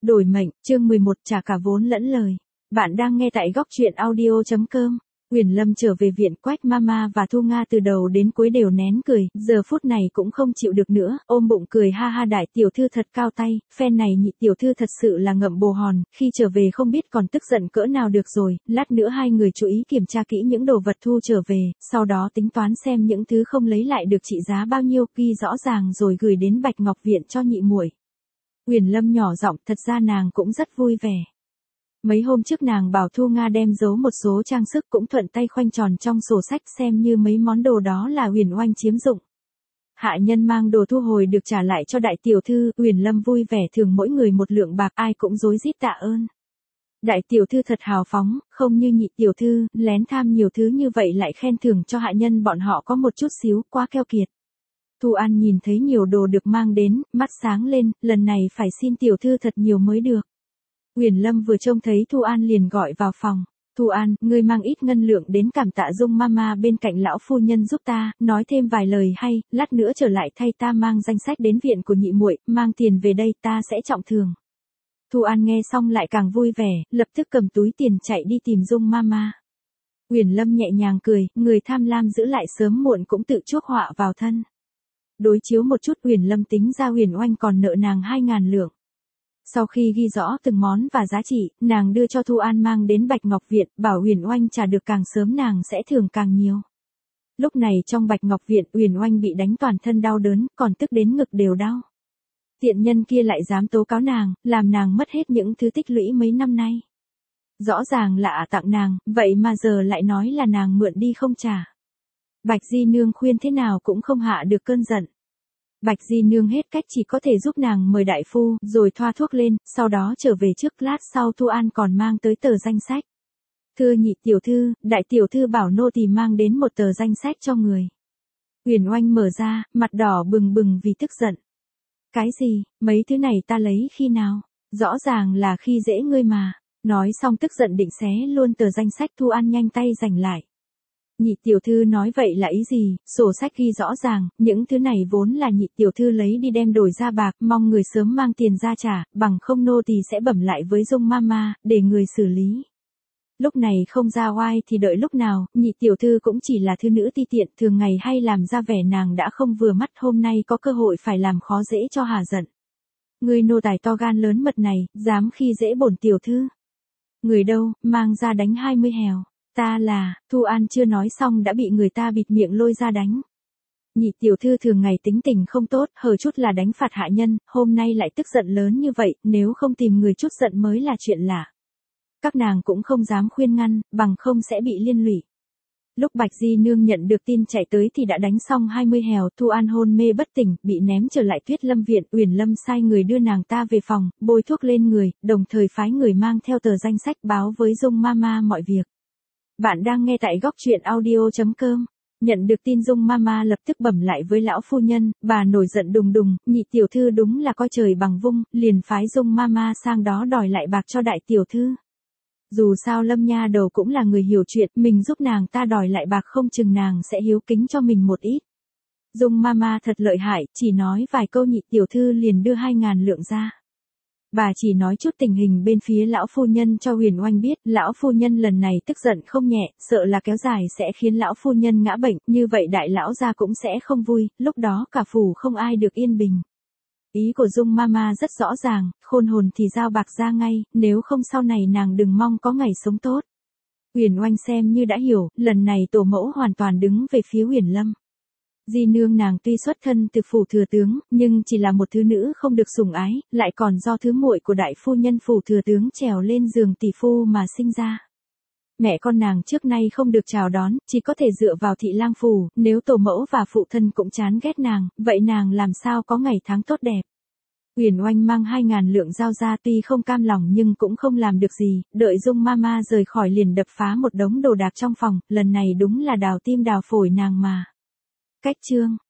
Đổi mệnh, chương 11, trả cả vốn lẫn lời. Bạn đang nghe tại góc truyện audio.com. Uyển Lâm trở về viện, Quách Mama và Thu Nga từ đầu đến cuối đều nén cười, giờ phút này cũng không chịu được nữa, ôm bụng cười ha ha, đại tiểu thư thật cao tay, phen này nhị tiểu thư thật sự là ngậm bồ hòn, khi trở về không biết còn tức giận cỡ nào được rồi. Lát nữa hai người chú ý kiểm tra kỹ những đồ vật thu trở về, sau đó tính toán xem những thứ không lấy lại được trị giá bao nhiêu, ghi rõ ràng rồi gửi đến Bạch Ngọc Viện cho nhị muội. Uyển Lâm nhỏ giọng, thật ra nàng cũng rất vui vẻ. Mấy hôm trước nàng bảo Thu Nga đem giấu một số trang sức, cũng thuận tay khoanh tròn trong sổ sách, xem như mấy món đồ đó là Uyển Oanh chiếm dụng. Hạ nhân mang đồ thu hồi được trả lại cho đại tiểu thư, Uyển Lâm vui vẻ thưởng mỗi người một lượng bạc, ai cũng rối rít tạ ơn. Đại tiểu thư thật hào phóng, không như nhị tiểu thư, lén tham nhiều thứ như vậy lại khen thưởng cho hạ nhân bọn họ có một chút xíu, quá keo kiệt. Thu An nhìn thấy nhiều đồ được mang đến, mắt sáng lên, lần này phải xin tiểu thư thật nhiều mới được. Uyển Lâm vừa trông thấy Thu An liền gọi vào phòng. Thu An, ngươi mang ít ngân lượng đến cảm tạ Dung Mama bên cạnh lão phu nhân giúp ta, nói thêm vài lời hay, lát nữa trở lại thay ta mang danh sách đến viện của nhị muội, mang tiền về đây ta sẽ trọng thưởng. Thu An nghe xong lại càng vui vẻ, lập tức cầm túi tiền chạy đi tìm Dung Mama. Uyển Lâm nhẹ nhàng cười, người tham lam giữ lại sớm muộn cũng tự chuốc họa vào thân. Đối chiếu một chút, Uyển Lâm tính ra Uyển Oanh còn nợ nàng 2.000 lượng. Sau khi ghi rõ từng món và giá trị, nàng đưa cho Thu An mang đến Bạch Ngọc Viện, bảo Uyển Oanh trả được càng sớm nàng sẽ thưởng càng nhiều. Lúc này trong Bạch Ngọc Viện, Uyển Oanh bị đánh toàn thân đau đớn, còn tức đến ngực đều đau. Tiện nhân kia lại dám tố cáo nàng, làm nàng mất hết những thứ tích lũy mấy năm nay. Rõ ràng là tặng nàng, vậy mà giờ lại nói là nàng mượn đi không trả. Bạch Di Nương khuyên thế nào cũng không hạ được cơn giận. Bạch Di Nương hết cách chỉ có thể giúp nàng mời đại phu, rồi thoa thuốc lên, sau đó trở về trước. Lát sau Thu An còn mang tới tờ danh sách. Thưa nhị tiểu thư, đại tiểu thư bảo nô tỳ mang đến một tờ danh sách cho người. Uyển Oanh mở ra, mặt đỏ bừng bừng vì tức giận. Cái gì, mấy thứ này ta lấy khi nào? Rõ ràng là khi dễ ngươi mà. Nói xong tức giận định xé luôn tờ danh sách. Thu An nhanh tay giành lại. Nhị tiểu thư nói vậy là ý gì? Sổ sách ghi rõ ràng, những thứ này vốn là nhị tiểu thư lấy đi đem đổi ra bạc, mong người sớm mang tiền ra trả, bằng không nô tỳ sẽ bẩm lại với Dung Mama, để người xử lý. Lúc này không ra oai thì đợi lúc nào, nhị tiểu thư cũng chỉ là thư nữ ti tiện, thường ngày hay làm ra vẻ nàng đã không vừa mắt, hôm nay có cơ hội phải làm khó dễ cho hà giận. Người nô tài to gan lớn mật này, dám khi dễ bổn tiểu thư. Người đâu, mang ra đánh 20 hèo. Ta là, Thu An chưa nói xong đã bị người ta bịt miệng lôi ra đánh. Nhị tiểu thư thường ngày tính tình không tốt, hở chút là đánh phạt hạ nhân, hôm nay lại tức giận lớn như vậy, nếu không tìm người chút giận mới là chuyện lạ. Các nàng cũng không dám khuyên ngăn, bằng không sẽ bị liên lụy. Lúc Bạch Di Nương nhận được tin chạy tới thì đã đánh xong 20 hèo, Thu An hôn mê bất tỉnh, bị ném trở lại Tuyết Lâm Viện. Uyển Lâm sai người đưa nàng ta về phòng, bôi thuốc lên người, đồng thời phái người mang theo tờ danh sách báo với Dung Mama mọi việc. Bạn đang nghe tại góc truyện audio.com. Nhận được tin Dung Mama lập tức bẩm lại với lão phu nhân, bà nổi giận đùng đùng, nhị tiểu thư đúng là coi trời bằng vung, liền phái Dung Mama sang đó đòi lại bạc cho đại tiểu thư. Dù sao Lâm nha đầu cũng là người hiểu chuyện, mình giúp nàng ta đòi lại bạc không chừng nàng sẽ hiếu kính cho mình một ít. Dung Mama thật lợi hại, chỉ nói vài câu nhị tiểu thư liền đưa 2.000 lượng ra. Bà chỉ nói chút tình hình bên phía lão phu nhân cho Uyển Oanh biết, lão phu nhân lần này tức giận không nhẹ, sợ là kéo dài sẽ khiến lão phu nhân ngã bệnh, như vậy đại lão gia cũng sẽ không vui, lúc đó cả phủ không ai được yên bình. Ý của Dung Mama rất rõ ràng, khôn hồn thì giao bạc ra ngay, nếu không sau này nàng đừng mong có ngày sống tốt. Uyển Oanh xem như đã hiểu, lần này tổ mẫu hoàn toàn đứng về phía Uyển Lâm. Di Nương nàng tuy xuất thân từ phủ thừa tướng, nhưng chỉ là một thứ nữ không được sủng ái, lại còn do thứ muội của đại phu nhân phủ thừa tướng trèo lên giường tỷ phu mà sinh ra. Mẹ con nàng trước nay không được chào đón, chỉ có thể dựa vào thị lang phủ, nếu tổ mẫu và phụ thân cũng chán ghét nàng, vậy nàng làm sao có ngày tháng tốt đẹp. Uyển Oanh mang 2.000 lượng giao ra, tuy không cam lòng nhưng cũng không làm được gì, đợi Dung Mama rời khỏi liền đập phá một đống đồ đạc trong phòng, lần này đúng là đào tim đào phổi nàng mà. Cách chương